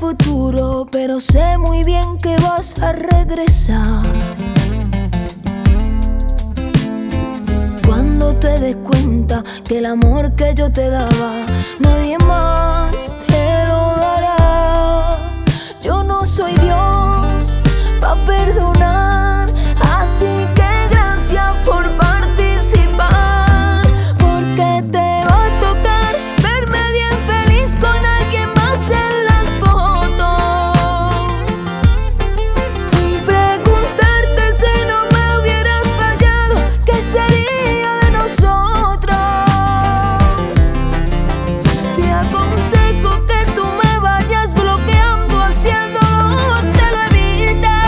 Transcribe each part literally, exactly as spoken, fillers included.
futuro, pero sé muy bien que vas a regresar. Cuando te des cuenta que el amor que yo te daba, nadie más te lo dará. Yo no soy Dios pa' perdonar, así que gracias por participar, porque te va a tocar verme bien feliz con alguien más en las fotos y preguntarte si no me hubieras fallado, ¿qué sería de nosotros? Te aconsejo que tú me vayas bloqueando, haciéndolo te lo evitas.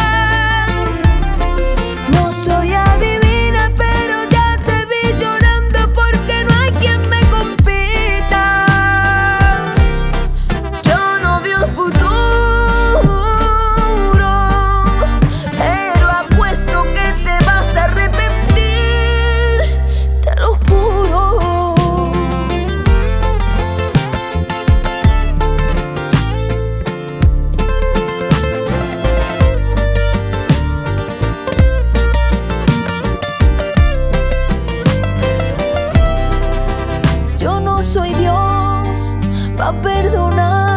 No soy adivina, pero ya te vi llorando porque no hay quien me compita. Yo no veo el futuro, pero apuesto que te vas a arrepentir, te lo juro. Yo no soy Dios pa' perdonar,